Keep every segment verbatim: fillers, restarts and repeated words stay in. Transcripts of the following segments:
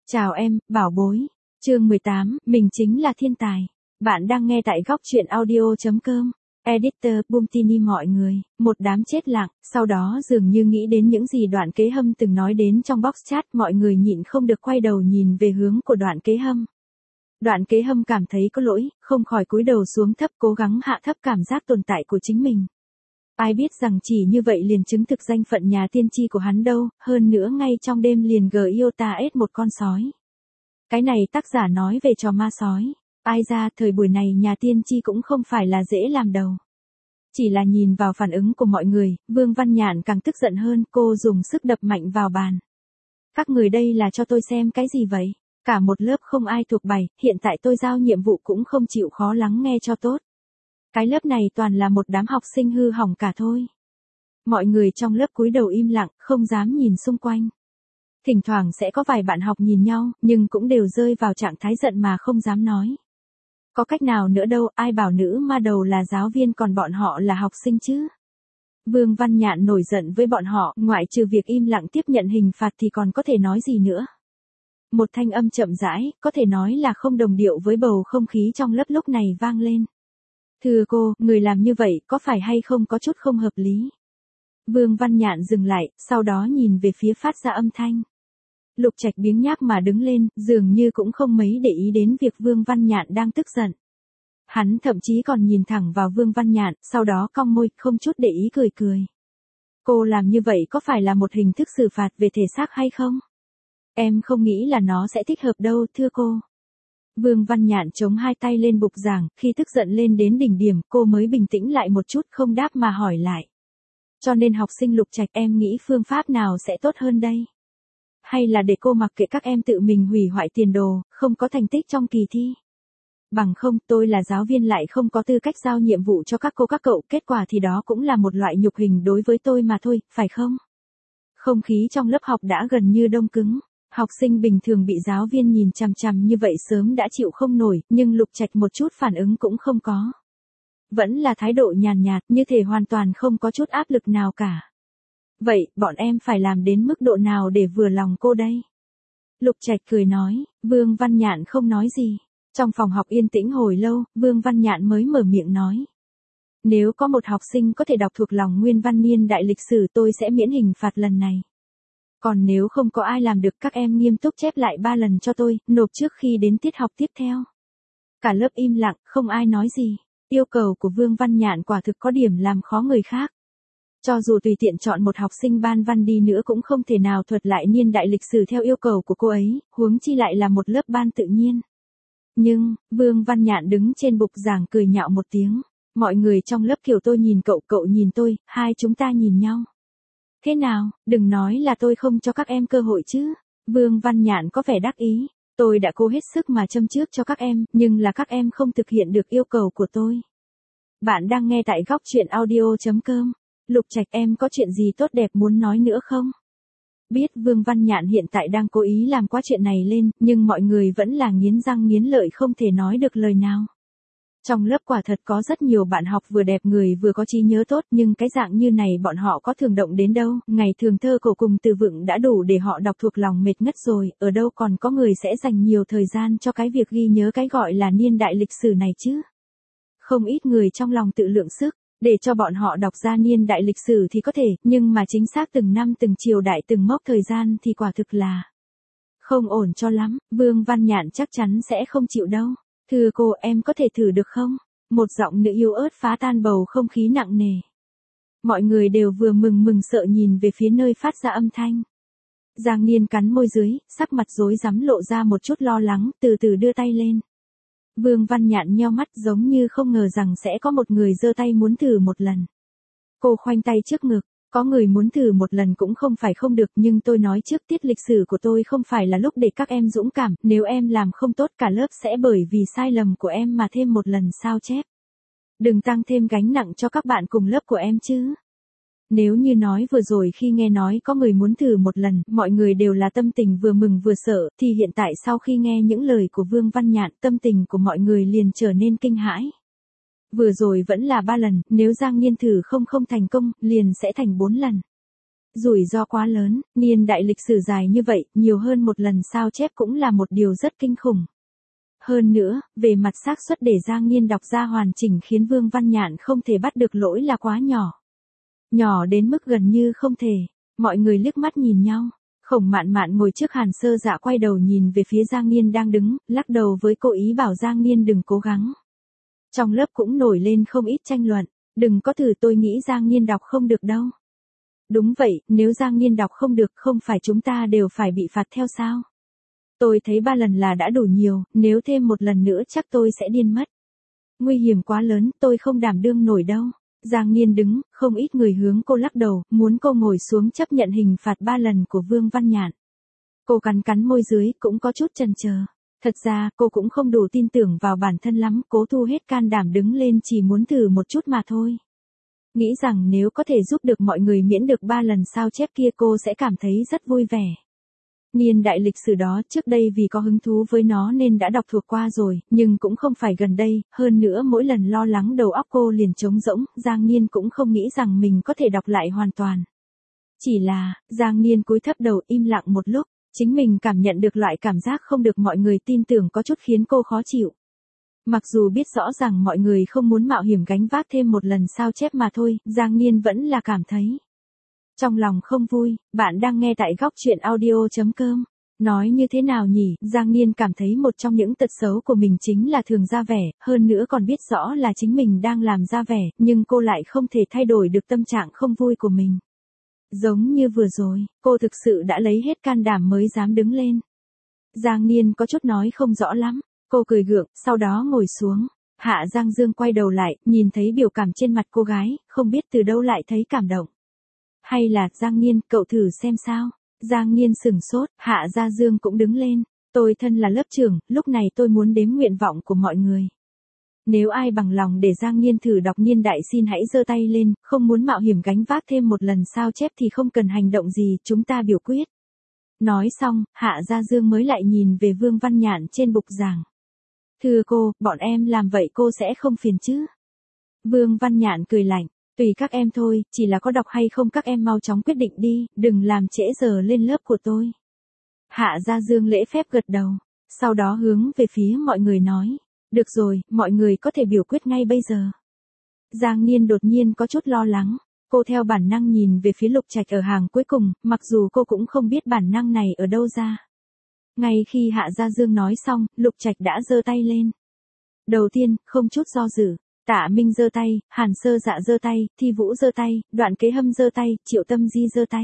Chào em, bảo bối. Chương mười tám, mình chính là thiên tài. Bạn đang nghe tại góc truyện audio chấm com. Editor Bumtini mọi người, một đám chết lặng, sau đó dường như nghĩ đến những gì Đoạn Kế Hâm từng nói đến trong box chat, mọi người nhịn không được quay đầu nhìn về hướng của Đoạn Kế Hâm. Đoạn Kế Hâm cảm thấy có lỗi, không khỏi cúi đầu xuống thấp, cố gắng hạ thấp cảm giác tồn tại của chính mình. Ai biết rằng chỉ như vậy liền chứng thực danh phận nhà tiên tri của hắn đâu, hơn nữa ngay trong đêm liền gờ yêu ta ết một con sói. Cái này tác giả nói về trò ma sói. Ai ra, thời buổi này nhà tiên tri cũng không phải là dễ làm đầu. Chỉ là nhìn vào phản ứng của mọi người, Vương Văn Nhạn càng tức giận hơn, cô dùng sức đập mạnh vào bàn. Các người đây là cho tôi xem cái gì vậy? Cả một lớp không ai thuộc bài, hiện tại tôi giao nhiệm vụ cũng không chịu khó lắng nghe cho tốt. Cái lớp này toàn là một đám học sinh hư hỏng cả thôi. Mọi người trong lớp cúi đầu im lặng, không dám nhìn xung quanh. Thỉnh thoảng sẽ có vài bạn học nhìn nhau, nhưng cũng đều rơi vào trạng thái giận mà không dám nói. Có cách nào nữa đâu, ai bảo nữ ma đầu là giáo viên còn bọn họ là học sinh chứ? Vương Văn Nhạn nổi giận với bọn họ, ngoại trừ việc im lặng tiếp nhận hình phạt thì còn có thể nói gì nữa. Một thanh âm chậm rãi, có thể nói là không đồng điệu với bầu không khí trong lớp lúc này vang lên. Thưa cô, người làm như vậy có phải hay không có chút không hợp lý? Vương Văn Nhạn dừng lại, sau đó nhìn về phía phát ra âm thanh. Lục Trạch biếng nhác mà đứng lên, dường như cũng không mấy để ý đến việc Vương Văn Nhạn đang tức giận. Hắn thậm chí còn nhìn thẳng vào Vương Văn Nhạn, sau đó cong môi, không chút để ý cười cười. Cô làm như vậy có phải là một hình thức xử phạt về thể xác hay không? Em không nghĩ là nó sẽ thích hợp đâu, thưa cô. Vương Văn Nhạn chống hai tay lên bục giảng, khi tức giận lên đến đỉnh điểm, cô mới bình tĩnh lại một chút, không đáp mà hỏi lại. Cho nên học sinh Lục Trạch, em nghĩ phương pháp nào sẽ tốt hơn đây? Hay là để cô mặc kệ các em tự mình hủy hoại tiền đồ, không có thành tích trong kỳ thi? Bằng không, tôi là giáo viên lại không có tư cách giao nhiệm vụ cho các cô các cậu, kết quả thì đó cũng là một loại nhục hình đối với tôi mà thôi, phải không? Không khí trong lớp học đã gần như đông cứng. Học sinh bình thường bị giáo viên nhìn chằm chằm như vậy sớm đã chịu không nổi, nhưng Lục Trạch một chút phản ứng cũng không có. Vẫn là thái độ nhàn nhạt, như thể hoàn toàn không có chút áp lực nào cả. Vậy, bọn em phải làm đến mức độ nào để vừa lòng cô đây? Lục Trạch cười nói, Vương Văn Nhạn không nói gì. Trong phòng học yên tĩnh hồi lâu, Vương Văn Nhạn mới mở miệng nói. Nếu có một học sinh có thể đọc thuộc lòng nguyên văn niên đại lịch sử tôi sẽ miễn hình phạt lần này. Còn nếu không có ai làm được các em nghiêm túc chép lại ba lần cho tôi, nộp trước khi đến tiết học tiếp theo. Cả lớp im lặng, không ai nói gì. Yêu cầu của Vương Văn Nhạn quả thực có điểm làm khó người khác. Cho dù tùy tiện chọn một học sinh ban văn đi nữa cũng không thể nào thuật lại niên đại lịch sử theo yêu cầu của cô ấy, huống chi lại là một lớp ban tự nhiên. Nhưng, Vương Văn Nhạn đứng trên bục giảng cười nhạo một tiếng. Mọi người trong lớp kiểu tôi nhìn cậu, cậu nhìn tôi, hai chúng ta nhìn nhau. Thế nào, đừng nói là tôi không cho các em cơ hội chứ. Vương Văn Nhạn có vẻ đắc ý. Tôi đã cố hết sức mà châm trước cho các em, nhưng là các em không thực hiện được yêu cầu của tôi. Bạn đang nghe tại góc truyện audio chấm com. Lục Trạch, em có chuyện gì tốt đẹp muốn nói nữa không? Biết Vương Văn Nhạn hiện tại đang cố ý làm quá chuyện này lên, nhưng mọi người vẫn là nghiến răng nghiến lợi không thể nói được lời nào. Trong lớp quả thật có rất nhiều bạn học vừa đẹp người vừa có trí nhớ tốt, nhưng cái dạng như này bọn họ có thường động đến đâu, ngày thường thơ cổ cùng từ vựng đã đủ để họ đọc thuộc lòng mệt ngất rồi, ở đâu còn có người sẽ dành nhiều thời gian cho cái việc ghi nhớ cái gọi là niên đại lịch sử này chứ. Không ít người trong lòng tự lượng sức, để cho bọn họ đọc ra niên đại lịch sử thì có thể, nhưng mà chính xác từng năm từng triều đại từng mốc thời gian thì quả thực là không ổn cho lắm. Vương Văn Nhạn chắc chắn sẽ không chịu đâu. Thưa cô, em có thể thử được không? Một giọng nữ yếu ớt phá tan bầu không khí nặng nề. Mọi người đều vừa mừng mừng sợ nhìn về phía nơi phát ra âm thanh. Giang Niên cắn môi dưới, sắc mặt rối rắm lộ ra một chút lo lắng, từ từ đưa tay lên. Vương Văn Nhạn nheo mắt giống như không ngờ rằng sẽ có một người giơ tay muốn thử một lần. Cô khoanh tay trước ngực. Có người muốn thử một lần cũng không phải không được, nhưng tôi nói trước, tiết lịch sử của tôi không phải là lúc để các em dũng cảm, nếu em làm không tốt cả lớp sẽ bởi vì sai lầm của em mà thêm một lần sao chép. Đừng tăng thêm gánh nặng cho các bạn cùng lớp của em chứ. Nếu như nói vừa rồi khi nghe nói có người muốn thử một lần, mọi người đều là tâm tình vừa mừng vừa sợ, thì hiện tại sau khi nghe những lời của Vương Văn Nhạn, tâm tình của mọi người liền trở nên kinh hãi. Vừa rồi vẫn là ba lần, nếu Giang Niên thử không không thành công, liền sẽ thành bốn lần. Rủi ro quá lớn, niên đại lịch sử dài như vậy, nhiều hơn một lần sao chép cũng là một điều rất kinh khủng. Hơn nữa, về mặt xác suất để Giang Niên đọc ra hoàn chỉnh khiến Vương Văn Nhạn không thể bắt được lỗi là quá nhỏ. Nhỏ đến mức gần như không thể. Mọi người liếc mắt nhìn nhau. Khổng Mạn Mạn ngồi trước Hàn Sơ Dạ quay đầu nhìn về phía Giang Niên đang đứng, lắc đầu với cô ý bảo Giang Niên đừng cố gắng. Trong lớp cũng nổi lên không ít tranh luận, đừng có thử, tôi nghĩ Giang Niên đọc không được đâu. Đúng vậy, nếu Giang Niên đọc không được không phải chúng ta đều phải bị phạt theo sao? Tôi thấy ba lần là đã đủ nhiều, nếu thêm một lần nữa chắc tôi sẽ điên mất. Nguy hiểm quá lớn, tôi không đảm đương nổi đâu. Giang Niên đứng, không ít người hướng cô lắc đầu, muốn cô ngồi xuống chấp nhận hình phạt ba lần của Vương Văn Nhạn. Cô cắn cắn môi dưới, cũng có chút chần chờ. Thật ra, cô cũng không đủ tin tưởng vào bản thân lắm, cố thu hết can đảm đứng lên chỉ muốn thử một chút mà thôi. Nghĩ rằng nếu có thể giúp được mọi người miễn được ba lần sao chép kia cô sẽ cảm thấy rất vui vẻ. Niên đại lịch sử đó trước đây vì có hứng thú với nó nên đã đọc thuộc qua rồi, nhưng cũng không phải gần đây, hơn nữa mỗi lần lo lắng đầu óc cô liền trống rỗng, Giang Niên cũng không nghĩ rằng mình có thể đọc lại hoàn toàn. Chỉ là, Giang Niên cúi thấp đầu im lặng một lúc, chính mình cảm nhận được loại cảm giác không được mọi người tin tưởng có chút khiến cô khó chịu. Mặc dù biết rõ rằng mọi người không muốn mạo hiểm gánh vác thêm một lần sao chép mà thôi, Giang Niên vẫn là cảm thấy trong lòng không vui. Bạn đang nghe tại góc truyện audio chấm com. Nói như thế nào nhỉ, Giang Niên cảm thấy một trong những tật xấu của mình chính là thường ra vẻ, hơn nữa còn biết rõ là chính mình đang làm ra vẻ, nhưng cô lại không thể thay đổi được tâm trạng không vui của mình. Giống như vừa rồi, cô thực sự đã lấy hết can đảm mới dám đứng lên. Giang Niên có chút nói không rõ lắm, cô cười gượng, sau đó ngồi xuống. Hạ Giang Dương quay đầu lại, nhìn thấy biểu cảm trên mặt cô gái, không biết từ đâu lại thấy cảm động. Hay là, Giang Niên, cậu thử xem sao. Giang Niên sửng sốt, Hạ Gia Dương cũng đứng lên. Tôi thân là lớp trưởng, lúc này tôi muốn đếm nguyện vọng của mọi người. Nếu ai bằng lòng để Giang Niên thử đọc niên đại xin hãy giơ tay lên, không muốn mạo hiểm gánh vác thêm một lần sao chép thì không cần hành động gì, chúng ta biểu quyết. Nói xong, Hạ Gia Dương mới lại nhìn về Vương Văn Nhạn trên bục giảng. Thưa cô, bọn em làm vậy cô sẽ không phiền chứ? Vương Văn Nhạn cười lạnh. Tùy các em thôi, chỉ là có đọc hay không các em mau chóng quyết định đi, đừng làm trễ giờ lên lớp của tôi. Hạ Gia Dương lễ phép gật đầu, sau đó hướng về phía mọi người nói. Được rồi, mọi người có thể biểu quyết ngay bây giờ. Giang Niên đột nhiên có chút lo lắng, cô theo bản năng nhìn về phía Lục Trạch ở hàng cuối cùng, mặc dù cô cũng không biết bản năng này ở đâu ra. Ngay khi Hạ Gia Dương nói xong, Lục Trạch đã giơ tay lên. Đầu tiên, không chút do dự. Tạ Minh giơ tay, Hàn Sơ Dạ giơ tay, Thi Vũ giơ tay, Đoạn Kế Hâm giơ tay, Triệu Tâm Di giơ tay.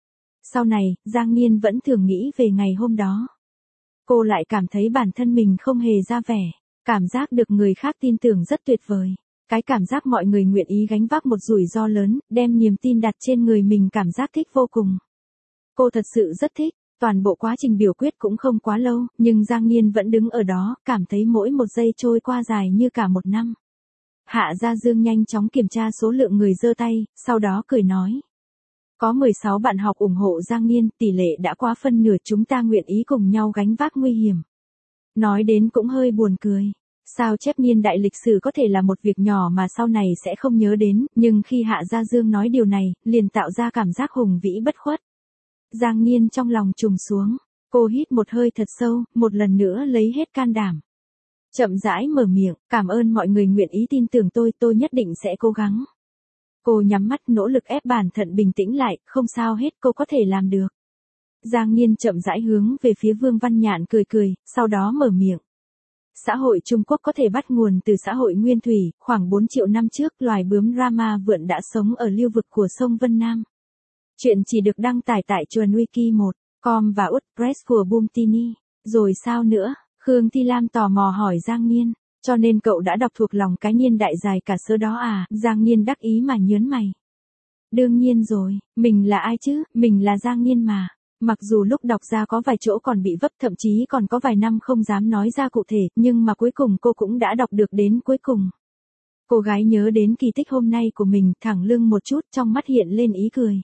Sau này, Giang Niên vẫn thường nghĩ về ngày hôm đó. Cô lại cảm thấy bản thân mình không hề ra vẻ, cảm giác được người khác tin tưởng rất tuyệt vời. Cái cảm giác mọi người nguyện ý gánh vác một rủi ro lớn, đem niềm tin đặt trên người mình cảm giác thích vô cùng. Cô thật sự rất thích. Toàn bộ quá trình biểu quyết cũng không quá lâu, nhưng Giang Niên vẫn đứng ở đó, cảm thấy mỗi một giây trôi qua dài như cả một năm. Hạ Gia Dương nhanh chóng kiểm tra số lượng người giơ tay, sau đó cười nói. Có mười sáu bạn học ủng hộ Giang Niên, tỷ lệ đã quá phân nửa, chúng ta nguyện ý cùng nhau gánh vác nguy hiểm. Nói đến cũng hơi buồn cười. Sao chép niên đại lịch sử có thể là một việc nhỏ mà sau này sẽ không nhớ đến, nhưng khi Hạ Gia Dương nói điều này, liền tạo ra cảm giác hùng vĩ bất khuất. Giang Niên trong lòng trùng xuống, cô hít một hơi thật sâu, một lần nữa lấy hết can đảm. Chậm rãi mở miệng, cảm ơn mọi người nguyện ý tin tưởng tôi, tôi nhất định sẽ cố gắng. Cô nhắm mắt nỗ lực ép bản thân bình tĩnh lại, không sao hết, cô có thể làm được. Giang Niên chậm rãi hướng về phía Vương Văn Nhạn cười cười, sau đó mở miệng. Xã hội Trung Quốc có thể bắt nguồn từ xã hội Nguyên Thủy, khoảng bốn triệu năm trước loài bướm Rama vượn đã sống ở lưu vực của sông Vân Nam. Chuyện chỉ được đăng tải tại chuồn wiki một chấm com và WordPress của Boomtini. Rồi sao nữa? Khương Thi Lam tò mò hỏi Giang Niên, cho nên cậu đã đọc thuộc lòng cái niên đại dài cả sớ đó à? Giang Niên đắc ý mà nhớn mày. Đương nhiên rồi, mình là ai chứ, mình là Giang Niên mà. Mặc dù lúc đọc ra có vài chỗ còn bị vấp, thậm chí còn có vài năm không dám nói ra cụ thể, nhưng mà cuối cùng cô cũng đã đọc được đến cuối cùng. Cô gái nhớ đến kỳ tích hôm nay của mình, thẳng lưng một chút, trong mắt hiện lên ý cười.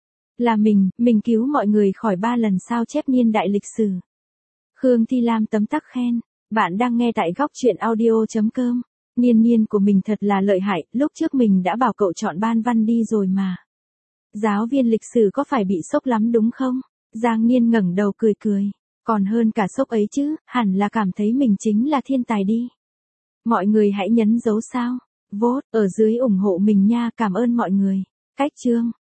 Là mình, mình cứu mọi người khỏi ba lần sao chép niên đại lịch sử. Khương Thi Lam tấm tắc khen. Bạn đang nghe tại góc truyện audio chấm com. Niên Niên của mình thật là lợi hại, lúc trước mình đã bảo cậu chọn ban văn đi rồi mà. Giáo viên lịch sử có phải bị sốc lắm đúng không? Giang Niên ngẩng đầu cười cười. Còn hơn cả sốc ấy chứ, hẳn là cảm thấy mình chính là thiên tài đi. Mọi người hãy nhấn dấu sao. Vote ở dưới ủng hộ mình nha, cảm ơn mọi người. Cách chương.